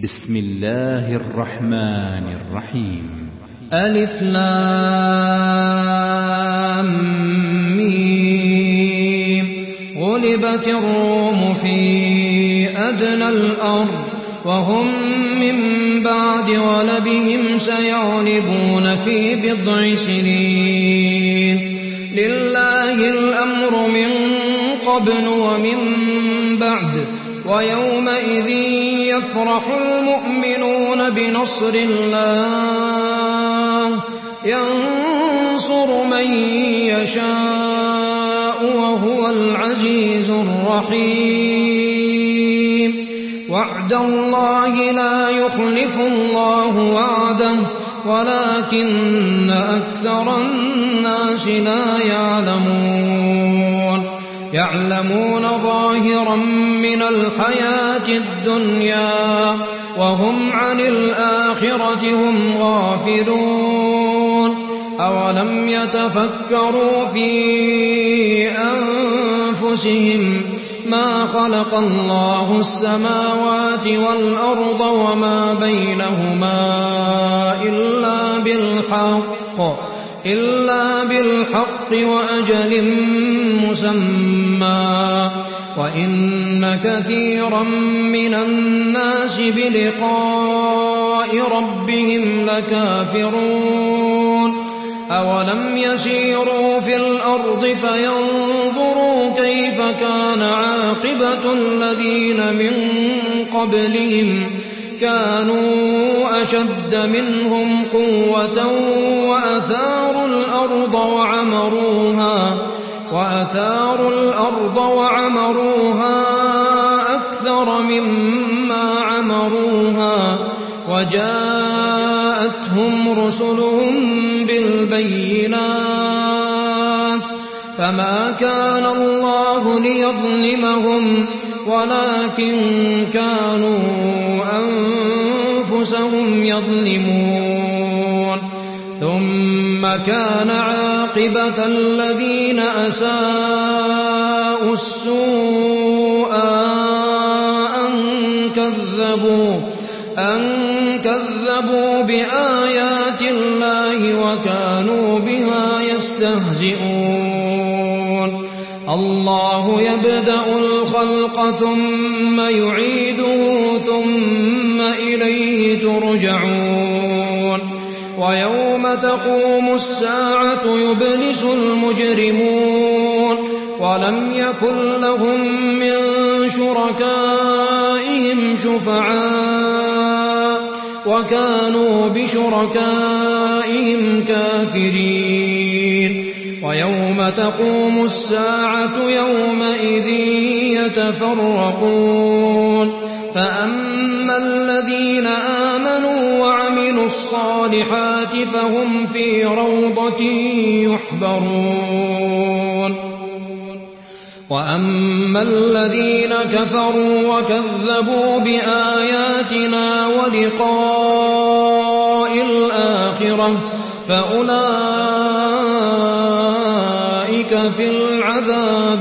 بسم الله الرحمن الرحيم. ألف لام ميم. غلبت الروم في أدنى الأرض وهم من بعد غلبهم سيغلبون في بضع سنين. لله الأمر من قبل ومن بعد ويومئذ يفرح المؤمنون بنصر الله ينصر من يشاء وهو العزيز الرحيم. وعد الله لا يخلف الله وعده ولكن أكثر الناس لا يعلمون ظاهرا من الحياة الدنيا وهم عن الآخرة هم غافلون. أولم يتفكروا في أنفسهم ما خلق الله السماوات والأرض وما بينهما إلا بالحق وأجل مسمى وإن كثيرا من الناس بلقاء ربهم لكافرون. أولم يسيروا في الأرض فينظروا كيف كان عاقبة الذين من قبلهم كانوا أشد منهم قوة وأثاروا الأرض وعمروها أكثر مما عمروها وجاءتهم رسلهم بالبينات فما كان الله ليظلمهم ولكن كانوا أنفسهم يظلمون. ثم كان عاقبة الذين أساءوا السوء أن كذبوا بآيات الله وكانوا بها يستهزئون. الله يبدأ الخلق ثم يعيده ثم إليه ترجعون. ويوم تقوم الساعة يبلس المجرمون ولم يكن لهم من شركائهم شفعاء وكانوا بشركائهم كافرين. ويوم تقوم الساعة يومئذ يتفرقون فأما الذين آمنوا وعملوا الصالحات فهم في روضة يحبرون. وأما الذين كفروا وكذبوا بآياتنا ولقاء الآخرة فأولئك في العذاب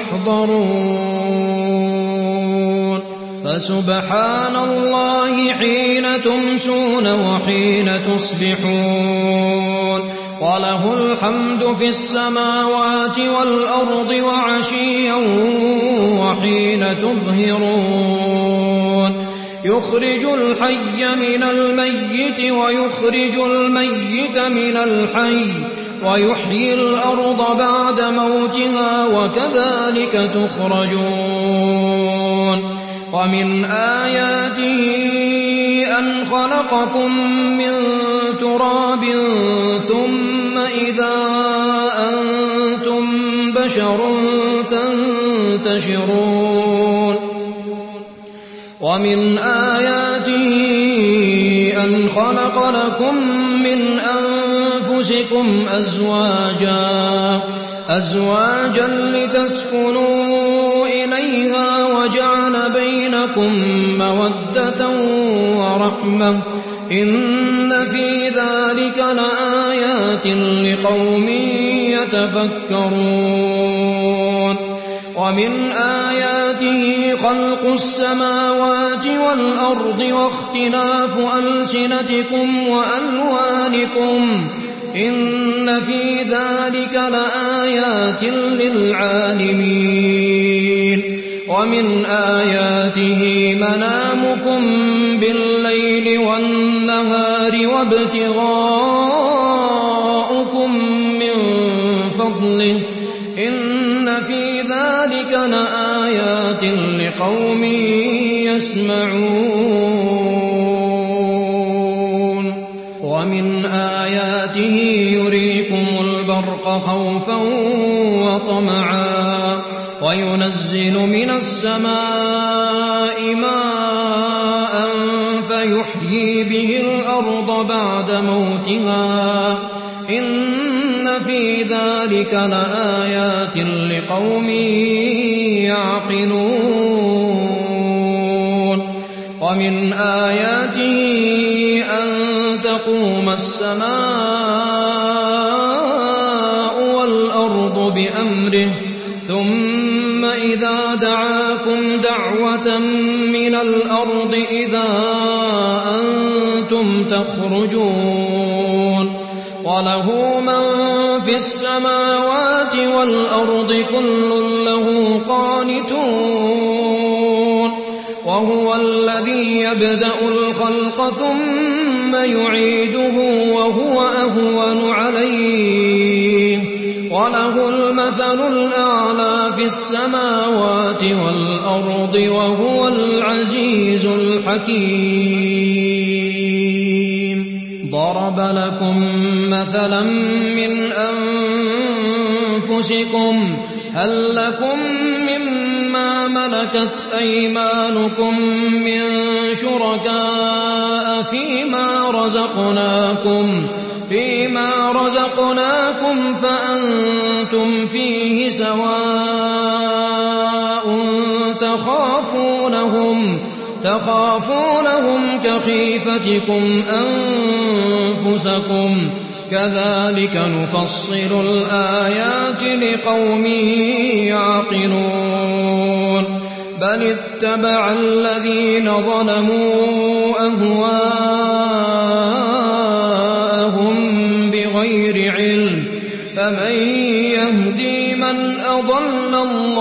محضرون. فسبحان الله حين تمسون وحين تصبحون وله الحمد في السماوات والأرض وعشيا وحين تظهرون. يخرج الحي من الميت ويخرج الميت من الحي ويحيي الأرض بعد موتها وكذلك تخرجون. ومن آياته أن خلقكم من تراب ثم إذا أنتم بشر تنتشرون. ومن آياته أن خلق لكم من أنفسكم أزواجا لتسكنوا إليها وجعل بينكم مودة ورحمة إن في ذلك لآيات لقوم يتفكرون. ومن آياته خلق السماوات والأرض واختلاف ألسنتكم وألوانكم إن في ذلك لآيات للعالمين ومن آياته منامكم بالليل والنهار وابتغاؤكم من فضله إن في ذلك لآيات لقوم يسمعون ومن آياته يريكم البرق خوفا وطمعا وينزل من السماء ماء فيحيي به الأرض بعد موتها إن في ذلك لآيات لقوم يعقلون ومن آياته أن تقوم السماء والأرض بأمره ثم إذا دعاكم دعوة من الأرض إذا أنتم تخرجون وله من في السماوات والأرض كل له قانتون وهو الذي يبدأ الخلق ثم يعيده وهو أهون عليه وله المثل الأعلى في السماوات والأرض وهو العزيز الحكيم ضرب لكم مثلا من أنفسكم هل لكم مما ملكت أيمانكم من شركاء فيما رزقناكم فأنتم فيه سواء تخافونهم كخيفتكم أنفسكم كذلك نفصل الآيات لقوم يعقلون بل اتبع الذين ظلموا أهواءهم بغير علم فمن يهدي من أضل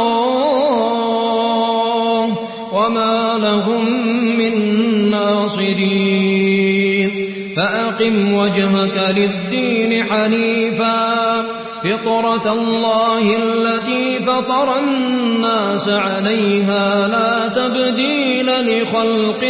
الله وما لهم من ناصرين فأقم وجهك للدين حنيفا فطرة الله التي فطر الناس عليها لا تبديل لخلق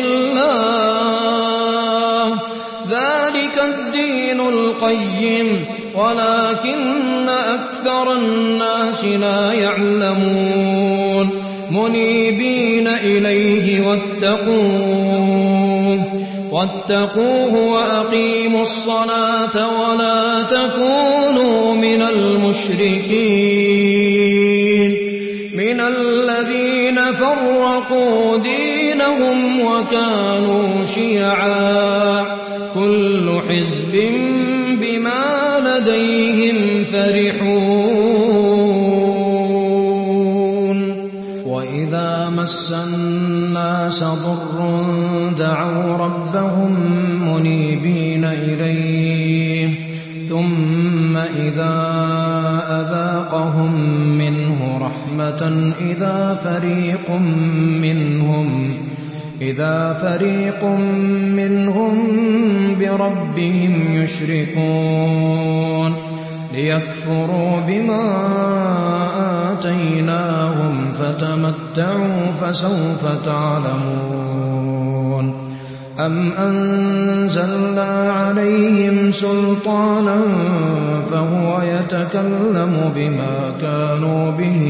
الله ذلك الدين القيم ولكن أكثر الناس لا يعلمون منيبين إليه واتقوه وأقيموا الصلاة ولا تكونوا من المشركين من الذين فرقوا دينهم وكانوا شيعا كل حزب بما لديهم فرحون وإذا مس الناس ضر دعوا ربهم منيبين إليه ثم إذا أذاقهم منه رحمة إذا فريق منهم بربهم يشركون ليكفروا بما آتيناهم فتمتعوا فسوف تعلمون أم أنزلنا عليهم سلطانا فهو يتكلم بما كانوا به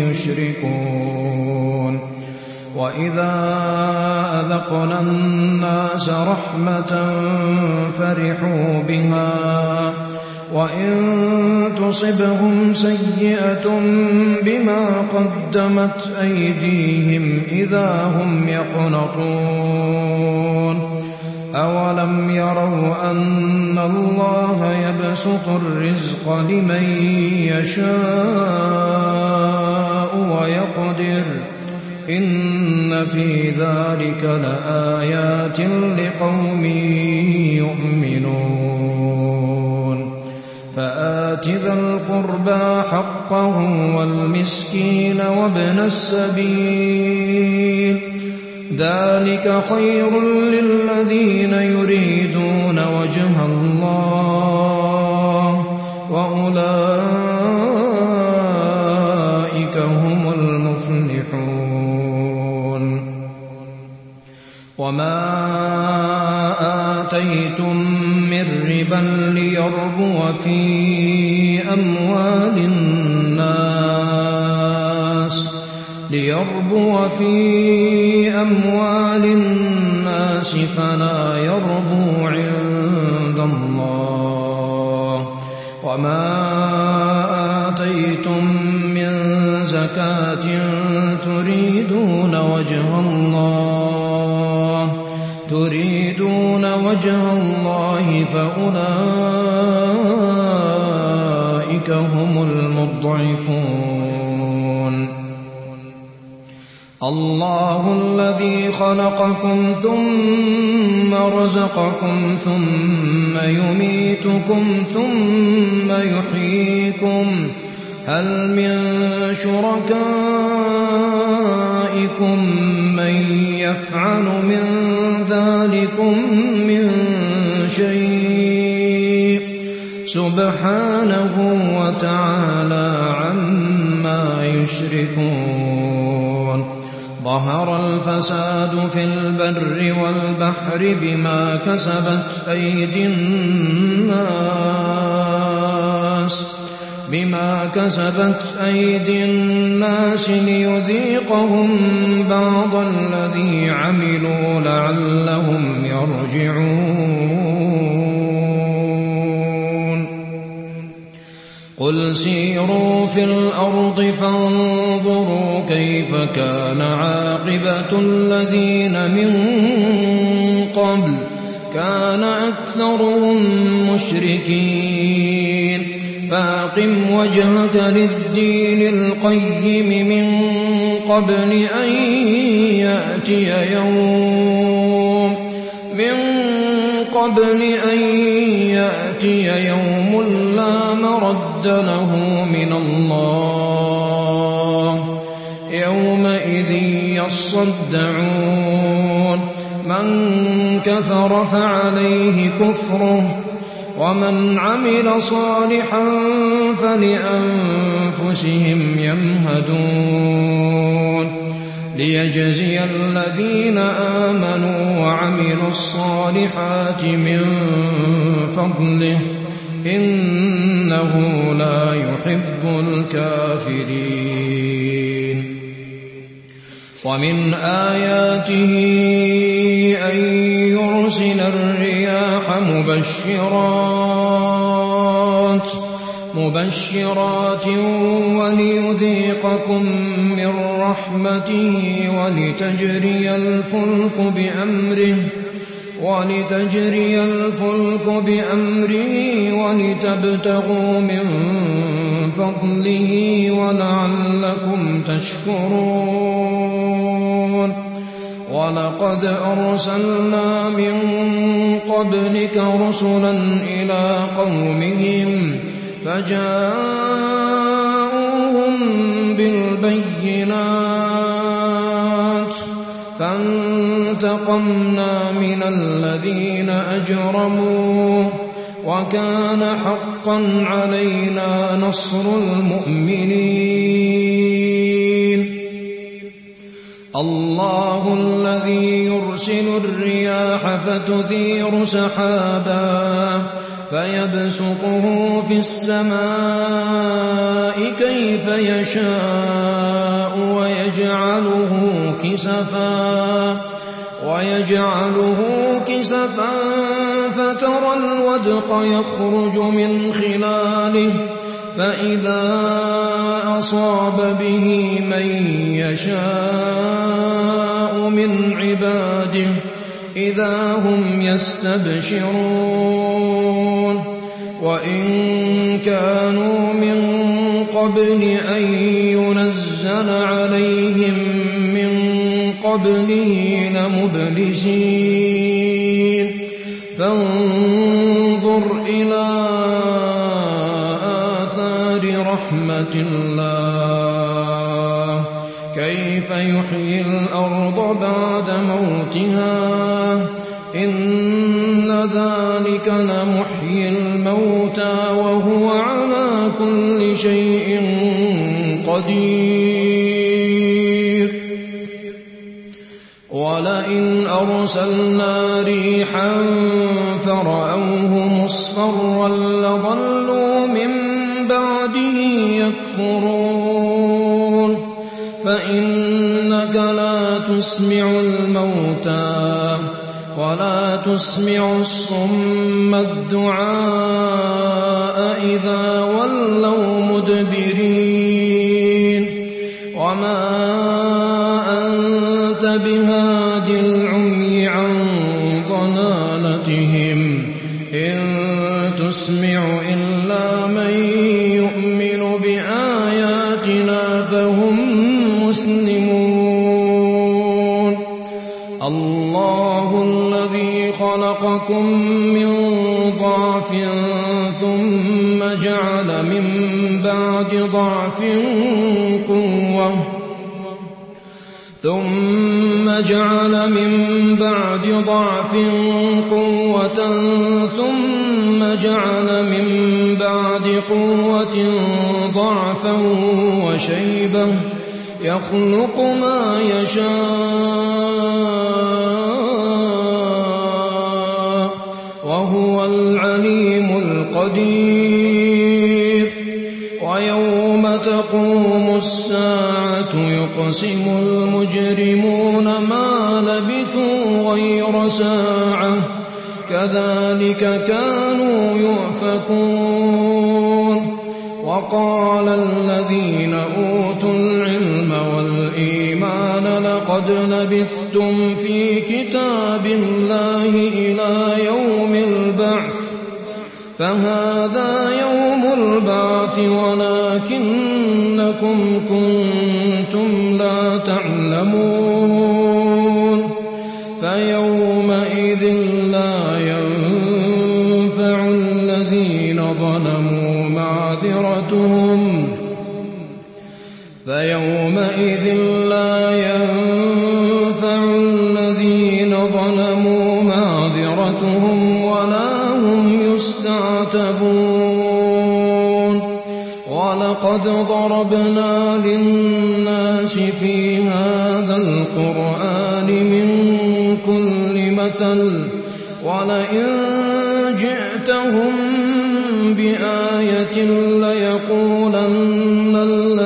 يشركون وإذا أذقنا الناس رحمة فرحوا بها وإن تصبهم سيئة بما قدمت أيديهم إذا هم يقنطون أولم يروا أن الله يبسط الرزق لمن يشاء ويقدر إن في ذلك لآيات لقوم يؤمنون فآت ذا القربى حقه والمسكين وابن السبيل ذلك خير للذين يريدون وجه الله وأولئك هم المفلحون وما آتيتم من ربا ليربو في أموال الناس فلا يربو عند الله وما آتيتم من زكاة تريدون وجه الله فأولئك هم المضعفون الله الذي خلقكم ثم رزقكم ثم يميتكم ثم يحييكم هل من شركائكم من يفعل من ذلكم من شيء سبحانه وتعالى عما يشركون ظهر الفساد في البر والبحر بما كسبت أيدي الناس ليذيقهم بعض الذي عملوا لعلهم يرجعون قل سيروا في الأرض فانظروا كيف كان عاقبة الذين من قبل كان أكثرهم مشركين فأقم وجهك للدين القيم من قبل أن يأتي يوم لا مرد له من الله يومئذ يصدعون من كفر فعليه كفره ومن عمل صالحا فلأنفسهم يمهدون ليجزي الذين آمنوا وعملوا الصالحات من فضله إنه لا يحب الكافرين ومن آياته أن يرسل الرياح مبشرات وليذيقكم من رحمته ولتجري الفلك بأمره ولتبتغوا من فضله ولعلكم تشكرون ولقد أرسلنا من قبلك رسلا إلى قومهم فجاءوهم بالبينات فانتقمنا من الذين أجرموا وكان حقا علينا نصر المؤمنين الله الذي يرسل الرياح فتثير سحابا فيبسطه في السماء كيف يشاء ويجعله كسفا فترى الودق يخرج من خلاله فإذا أصاب به من يشاء من عباده إذا هم يستبشرون وإن كانوا من قبل أن ينزل نزل عليهم من قبله لمبلسين فانظر إلى آثار رحمة الله كيف يحيي الأرض بعد موتها إن ذلك لمحيي الموتى وهو على كل شيء قدير ولئن أرسلنا ريحا فرأوه مصفرا لظلوا من بعده يكفرون فإنك لا تسمع الموتى ولا تسمع الصم الدعاء إذا ولوا مدبرين وما أنت بهاد العمي عن ضلالتهم إن تسمع إلا من يؤمن بآياتنا فهم مسلمون الله الذي خلقكم من ضعف ثم جعل من بعد ضعف قوة ثم جعل من بعد ضعف قوة ثم جعل من بعد قوة ضعفا وشيبة يخلق ما يشاء وهو العليم القدير ويوم تقوم الساعة يقسم المجرمون ما لبثوا غير ساعة كذلك كانوا يؤفكون وقال الذين أوتوا العلم والإيمان لقد لبثتم في كتاب الله إلى يوم البعث فهذا يوم البعث ولكنكم كنتم لا تعلمون فيومئذ لا ينفع الذين ظلموا معذرتهم فيومئذ لا ينفع الذين ظلموا معذرتهم ولا هم يستعتبون ولقد ضربنا للناس في هذا القرآن من كل مثل ولئن جئتهم بآية ليقولن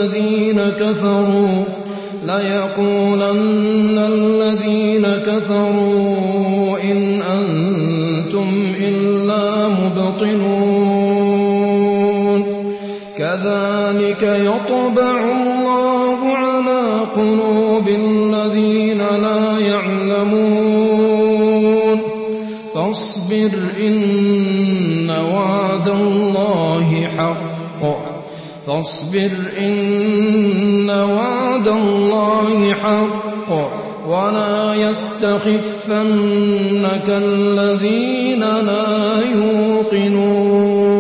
الذين كفروا إن أنتم إلا مبطلون كذلك يطبع الله على قلوب الذين لا يعلمون فاصبر إن وعد الله حق ولا يستخفنك الذين لا يوقنون